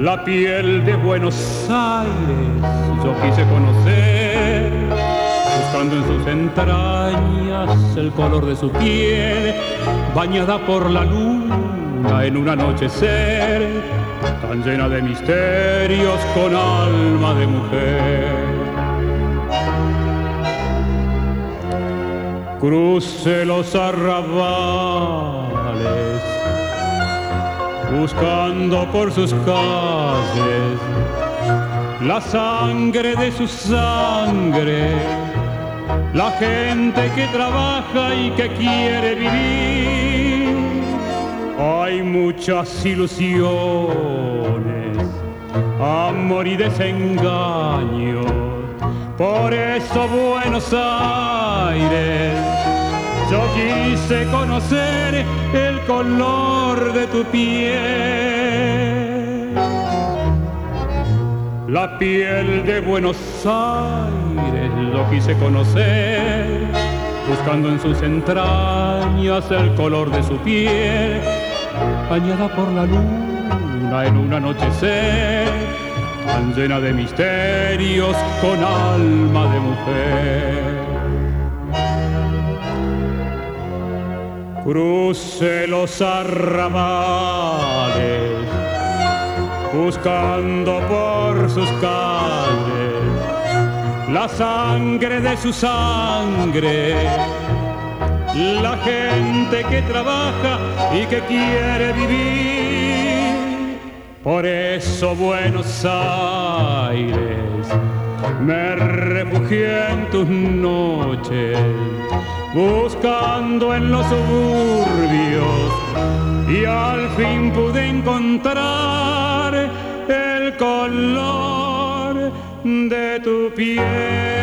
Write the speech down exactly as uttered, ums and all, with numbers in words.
La piel de Buenos Aires yo quise conocer, buscando en sus entrañas el color de su piel, bañada por la luna en un anochecer, tan llena de misterios con alma de mujer. Crucé los arrabales, buscando por sus calles la sangre de su sangre, la gente que trabaja y que quiere vivir. Hay muchas ilusiones, amor y desengaño, por eso Buenos Aires yo quise conocer el color de tu piel. La piel de Buenos Aires lo quise conocer, buscando en sus entrañas el color de su piel, bañada por la luna en un anochecer, tan llena de misterios con alma de mujer. Crucé los arrabales, buscando por sus calles la sangre de su sangre, la gente que trabaja y que quiere vivir. Por eso Buenos Aires me refugié en tus noches, buscando en los suburbios, y al fin pude encontrar el color de tu piel.